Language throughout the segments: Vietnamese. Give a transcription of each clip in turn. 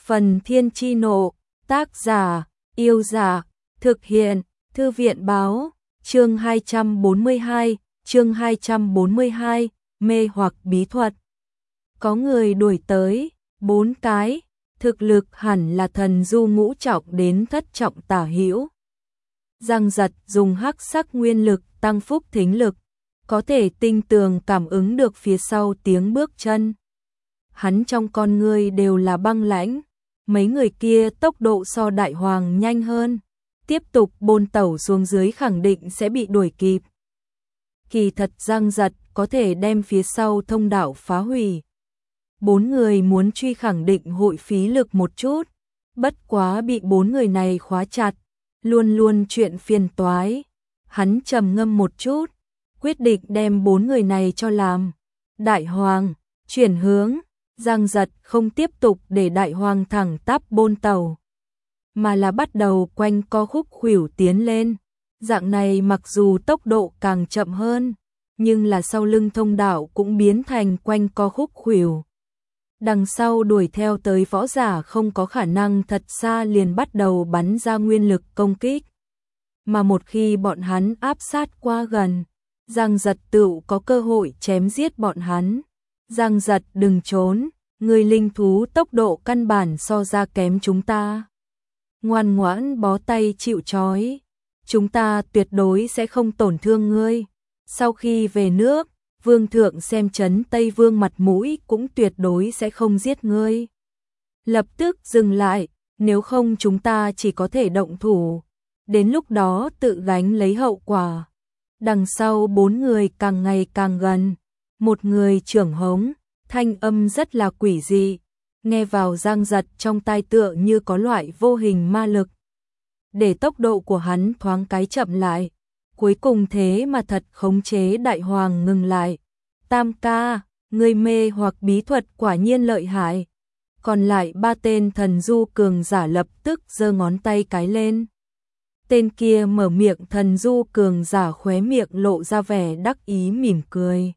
Phần Thiên Chi Nộ, tác giả, Yêu Giả, thực hiện, Thư viện Báo, chương 242, mê hoặc bí thuật. Có người đuổi tới, 4 cái, thực lực hẳn là thần du ngũ trọng đến thất trọng tả hữu. Giang Giật dùng hắc sắc nguyên lực tăng phúc thính lực, có thể tinh tường cảm ứng được phía sau tiếng bước chân. Hắn trong con ngươi đều là băng lãnh, mấy người kia tốc độ so đại hoàng nhanh hơn, tiếp tục bôn tẩu xuống dưới khẳng định sẽ bị đuổi kịp. Kỳ thật Giang Giật có thể đem phía sau thông đạo phá hủy. 4 người muốn truy khẳng định hội phí lực một chút, bất quá bị 4 người này khóa chặt, luôn luôn chuyện phiền toái. Hắn trầm ngâm một chút, quyết định đem 4 người này cho làm. Đại hoàng, chuyển hướng, Giang Giật không tiếp tục để đại hoàng thẳng tắp bôn tàu, mà là bắt đầu quanh co khúc khuỷu tiến lên. Dạng này mặc dù tốc độ càng chậm hơn, nhưng là sau lưng thông đạo cũng biến thành quanh co khúc khuỷu. Đằng sau đuổi theo tới võ giả không có khả năng thật xa liền bắt đầu bắn ra nguyên lực công kích. Mà một khi bọn hắn áp sát qua gần, Giang Giật tựu có cơ hội chém giết bọn hắn. Giang Giật đừng trốn, người linh thú tốc độ căn bản so ra kém chúng ta. Ngoan ngoãn bó tay chịu trói, chúng ta tuyệt đối sẽ không tổn thương ngươi. Sau khi về nước, Vương thượng xem trấn Tây Vương mặt mũi cũng tuyệt đối sẽ không giết ngươi. Lập tức dừng lại, nếu không chúng ta chỉ có thể động thủ, đến lúc đó tự gánh lấy hậu quả. Đằng sau 4 người càng ngày càng gần, một người trưởng hống, thanh âm rất là quỷ dị, nghe vào Giang Giật trong tai tựa như có loại vô hình ma lực, để tốc độ của hắn thoáng cái chậm lại. Cuối cùng thế mà thật khống chế đại hoàng ngừng lại. Tam ca, người mê hoặc bí thuật quả nhiên lợi hại. Còn lại 3 tên thần du cường giả lập tức giơ ngón tay cái lên. Tên kia mở miệng, thần du cường giả khóe miệng lộ ra vẻ đắc ý mỉm cười.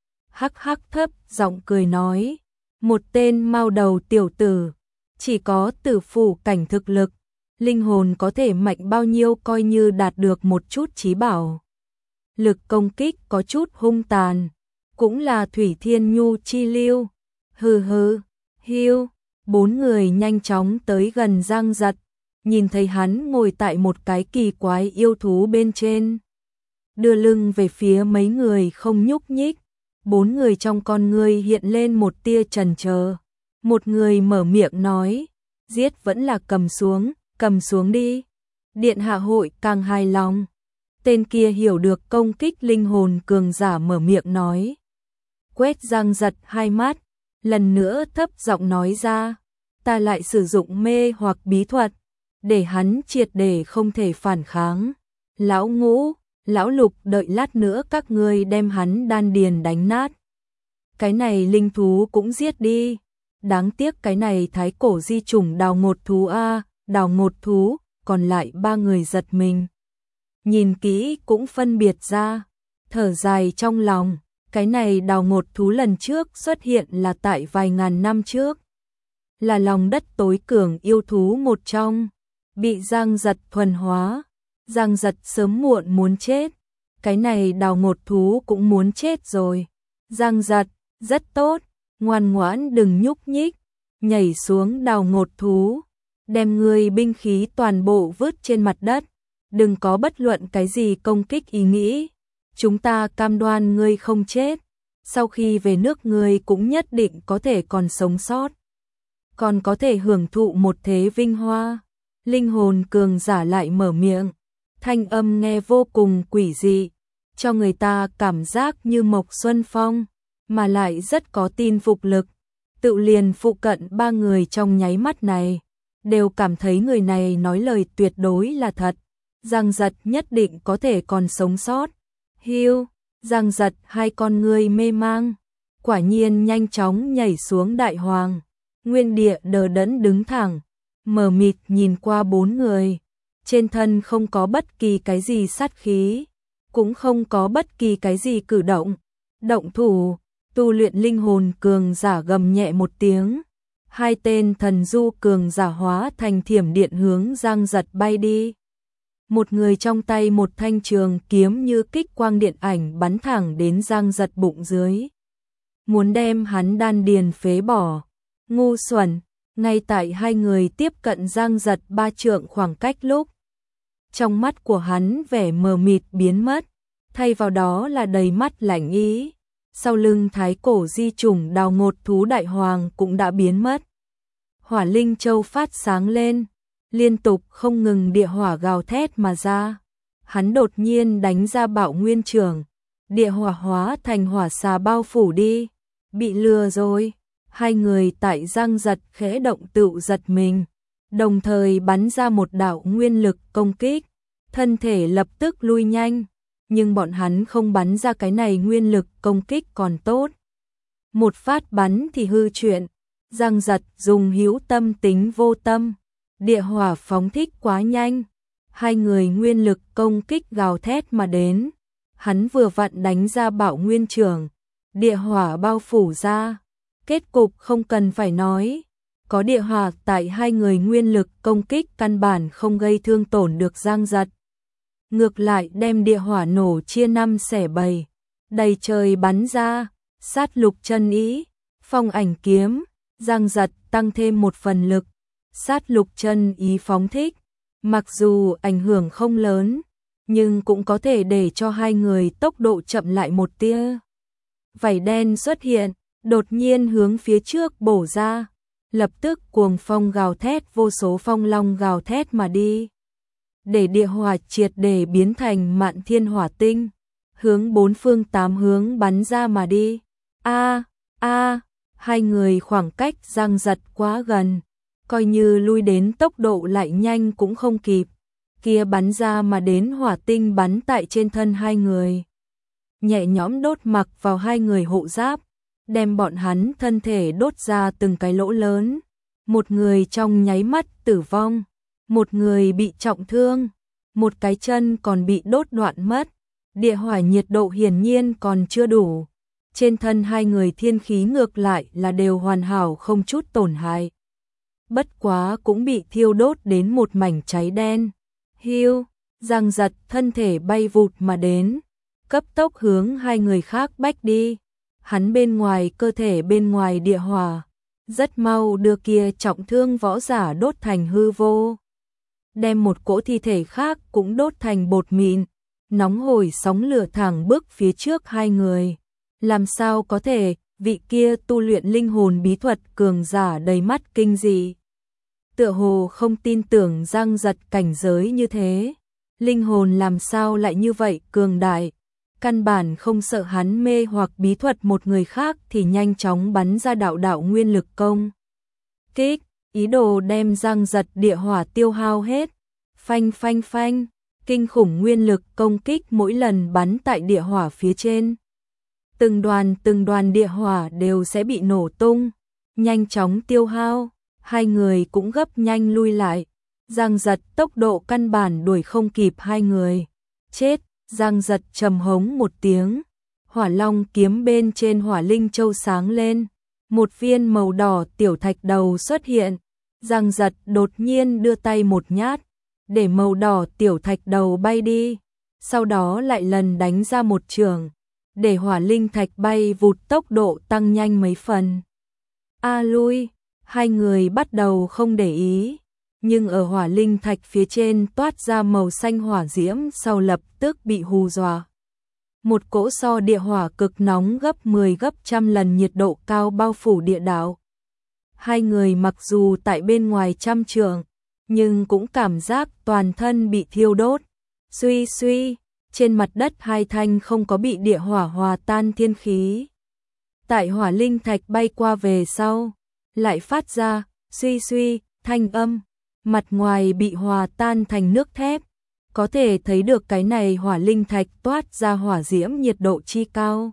Hắc hắc thấp giọng cười nói, một tên mao đầu tiểu tử, chỉ có tử phủ cảnh thực lực, linh hồn có thể mạnh bao nhiêu coi như đạt được một chút chí bảo. Lực công kích có chút hung tàn, cũng là thủy thiên nhu chi lưu. Hừ hừ, hiu. 4 người nhanh chóng tới gần Giang Giật, nhìn thấy hắn ngồi tại một cái kỳ quái yêu thú bên trên, đưa lưng về phía mấy người không nhúc nhích. 4 người trong con ngươi hiện lên một tia chần chờ. Một người mở miệng nói, giết vẫn là cầm xuống đi. Điện hạ hội càng hài lòng. Tên kia hiểu được công kích linh hồn cường giả mở miệng nói. Quét Giang Giật hai mắt, lần nữa thấp giọng nói ra, ta lại sử dụng mê hoặc bí thuật, để hắn triệt để không thể phản kháng. Lão Ngũ, lão Lục, đợi lát nữa các ngươi đem hắn đan điền đánh nát. Cái này linh thú cũng giết đi. Đáng tiếc cái này thái cổ di chủng đào ngột thú a, đào ngột thú. Còn lại 3 người giật mình, nhìn kỹ cũng phân biệt ra, thở dài trong lòng. Cái này đào ngột thú lần trước xuất hiện là tại vài ngàn năm trước, là lòng đất tối cường yêu thú một trong, bị Giang Giật thuần hóa. Giang Giật sớm muộn muốn chết, cái này đào ngột thú cũng muốn chết rồi. Giang Giật, rất tốt, ngoan ngoãn đừng nhúc nhích, nhảy xuống đào ngột thú, đem người binh khí toàn bộ vứt trên mặt đất, đừng có bất luận cái gì công kích ý nghĩ. Chúng ta cam đoan ngươi không chết, sau khi về nước ngươi cũng nhất định có thể còn sống sót, còn có thể hưởng thụ một thế vinh hoa. Linh hồn cường giả lại mở miệng, thanh âm nghe vô cùng quỷ dị, cho người ta cảm giác như Mộc Xuân Phong, mà lại rất có tin phục lực. Tự liền phụ cận 3 người trong nháy mắt này đều cảm thấy người này nói lời tuyệt đối là thật. Giang Giật nhất định có thể còn sống sót. Hiu, Giang Giật hai con ngươi mê mang, quả nhiên nhanh chóng nhảy xuống đại hoàng, nguyên địa đờ đẫn đứng thẳng, mờ mịt nhìn qua 4 người, trên thân không có bất kỳ cái gì sát khí, cũng không có bất kỳ cái gì cử động. Động thủ, tu luyện linh hồn cường giả gầm nhẹ một tiếng, Hai tên thần du cường giả hóa thành thiểm điện hướng Giang Giật bay đi. Một người trong tay một thanh trường kiếm như kích quang điện ảnh bắn thẳng đến Giang Giật bụng dưới. Muốn đem hắn đan điền phế bỏ. Ngu xuẩn, ngay tại hai người tiếp cận Giang Giật 3 trượng khoảng cách lúc. Trong mắt của hắn vẻ mờ mịt biến mất, thay vào đó là đầy mắt lạnh ý. Sau lưng thái cổ di chủng đào ngột thú đại hoàng cũng đã biến mất. Hỏa linh châu phát sáng lên, liên tục không ngừng địa hỏa gào thét mà ra. Hắn đột nhiên đánh ra bạo nguyên trường, địa hỏa hóa thành hỏa xà bao phủ đi. Bị lừa rồi, hai người tại Giang Giật khẽ động tựu giật mình, đồng thời bắn ra một đạo nguyên lực công kích, thân thể lập tức lui nhanh, nhưng bọn hắn không bắn ra cái này nguyên lực công kích còn tốt. Một phát bắn thì hư chuyện, Giang Giật dùng hữu tâm tính vô tâm, địa hỏa phóng thích quá nhanh, hai người nguyên lực công kích gào thét mà đến, hắn vừa vặn đánh ra bạo nguyên trường, địa hỏa bao phủ ra, kết cục không cần phải nói, có địa hỏa tại hai người nguyên lực công kích căn bản không gây thương tổn được Giang Giật. Ngược lại đem địa hỏa nổ chia 5 xẻ 7, đầy trời bắn ra, sát lục chân ý, phong ảnh kiếm, Giang Giật tăng thêm một phần lực, sát lục chân ý phóng thích, mặc dù ảnh hưởng không lớn, nhưng cũng có thể để cho hai người tốc độ chậm lại một tia. Vảy đen xuất hiện, đột nhiên hướng phía trước bổ ra, lập tức cuồng phong gào thét, vô số phong long gào thét mà đi. Để địa hỏa triệt để biến thành mạn thiên hỏa tinh, hướng bốn phương tám hướng bắn ra mà đi. Hai người khoảng cách Giang Giật quá gần, coi như lui đến tốc độ lại nhanh cũng không kịp. Kia bắn ra mà đến hỏa tinh bắn tại trên thân hai người, nhẹ nhõm đốt mặc vào hai người hộ giáp, đem bọn hắn thân thể đốt ra từng cái lỗ lớn. Một người trong nháy mắt tử vong, một người bị trọng thương, một cái chân còn bị đốt đoạn mất. Địa hỏa nhiệt độ hiển nhiên còn chưa đủ. Trên thân hai người thiên khí ngược lại là đều hoàn hảo không chút tổn hại. Bất quá cũng bị thiêu đốt đến một mảnh cháy đen. Hiu, Giang Giật thân thể bay vụt mà đến, cấp tốc hướng hai người khác bách đi. Hắn bên ngoài cơ thể bên ngoài địa hỏa, rất mau đưa kia trọng thương võ giả đốt thành hư vô. Đem một cỗ thi thể khác cũng đốt thành bột mịn, nóng hổi sóng lửa thẳng bước phía trước hai người. Làm sao có thể, vị kia tu luyện linh hồn bí thuật cường giả đầy mắt kinh dị. Tựa hồ không tin tưởng Giang Giật cảnh giới như thế. Linh hồn làm sao lại như vậy cường đại. Căn bản không sợ hắn mê hoặc bí thuật một người khác thì nhanh chóng bắn ra đạo đạo nguyên lực công kích, ý đồ đem Giang Giật địa hỏa tiêu hao hết. Phanh phanh phanh, kinh khủng nguyên lực công kích mỗi lần bắn tại địa hỏa phía trên. Từng đoàn địa hỏa đều sẽ bị nổ tung, nhanh chóng tiêu hao, hai người cũng gấp nhanh lui lại. Giang Giật tốc độ căn bản đuổi không kịp hai người. Chết, Giang Giật trầm hống một tiếng, hỏa long kiếm bên trên hỏa linh châu sáng lên, một viên màu đỏ tiểu thạch đầu xuất hiện. Giang Giật đột nhiên đưa tay một nhát, để màu đỏ tiểu thạch đầu bay đi, sau đó lại lần đánh ra một trường, để hỏa linh thạch bay vụt tốc độ tăng nhanh mấy phần. Lui, hai người bắt đầu không để ý, nhưng ở hỏa linh thạch phía trên toát ra màu xanh hỏa diễm sau lập tức bị hù dọa. Một cỗ so địa hỏa cực nóng gấp 10 gấp trăm lần nhiệt độ cao bao phủ địa đạo. Hai người mặc dù tại bên ngoài trăm trượng, nhưng cũng cảm giác toàn thân bị thiêu đốt. Suy suy, trên mặt đất hai thanh không có bị địa hỏa hòa tan thiên khí. Tại hỏa linh thạch bay qua về sau, lại phát ra suy suy thanh âm, mặt ngoài bị hòa tan thành nước thép. Có thể thấy được cái này hỏa linh thạch toát ra hỏa diễm nhiệt độ chi cao.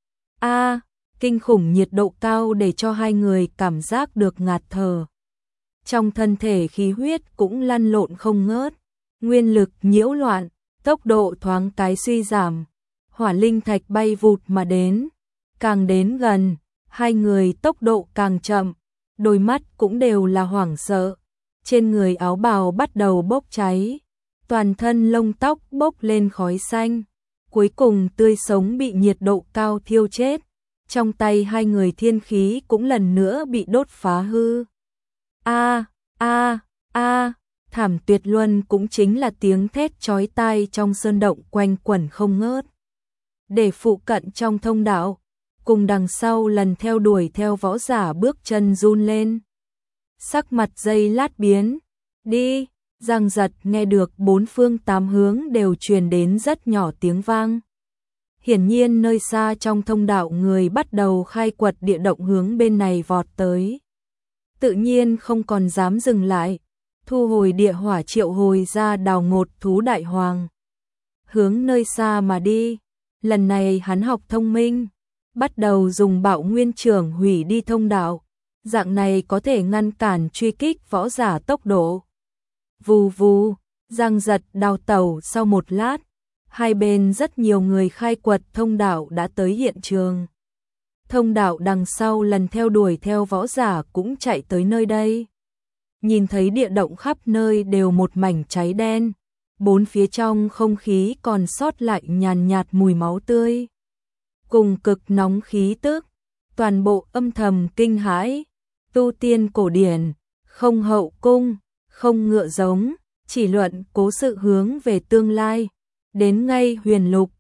Kinh khủng nhiệt độ cao để cho hai người cảm giác được ngạt thở. Trong thân thể khí huyết cũng lăn lộn không ngớt, nguyên lực nhiễu loạn, tốc độ thoáng cái suy giảm. Hỏa linh thạch bay vụt mà đến, càng đến gần, hai người tốc độ càng chậm, đôi mắt cũng đều là hoảng sợ, trên người áo bào bắt đầu bốc cháy, toàn thân lông tóc bốc lên khói xanh, cuối cùng tươi sống bị nhiệt độ cao thiêu chết, trong tay hai người thiên khí cũng lần nữa bị đốt phá hư. A a a, thảm tuyệt luân cũng chính là tiếng thét chói tai trong sơn động quanh quẩn không ngớt. Để phụ cận trong thông đạo, cùng đằng sau lần theo đuổi theo võ giả bước chân run lên. Sắc mặt giây lát biến, đi, Giang Giật nghe được bốn phương tám hướng đều truyền đến rất nhỏ tiếng vang. Hiển nhiên nơi xa trong thông đạo người bắt đầu khai quật địa động hướng bên này vọt tới. Tự nhiên không còn dám dừng lại, thu hồi địa hỏa triệu hồi ra đào ngột thú đại hoàng. Hướng nơi xa mà đi, lần này hắn học thông minh, bắt đầu dùng bạo nguyên trưởng hủy đi thông đạo, dạng này có thể ngăn cản truy kích võ giả tốc độ. Vù vù, Giang Giật đào tẩu sau một lát, hai bên rất nhiều người khai quật thông đạo đã tới hiện trường. Thông đạo đằng sau lần theo đuổi theo võ giả cũng chạy tới nơi đây. Nhìn thấy địa động khắp nơi đều một mảnh cháy đen, bốn phía trong không khí còn sót lại nhàn nhạt mùi máu tươi. Cùng cực nóng khí tức, toàn bộ âm thầm kinh hãi, tu tiên cổ điển, không hậu cung, không ngựa giống, chỉ luận cố sự hướng về tương lai, đến ngay huyền lục,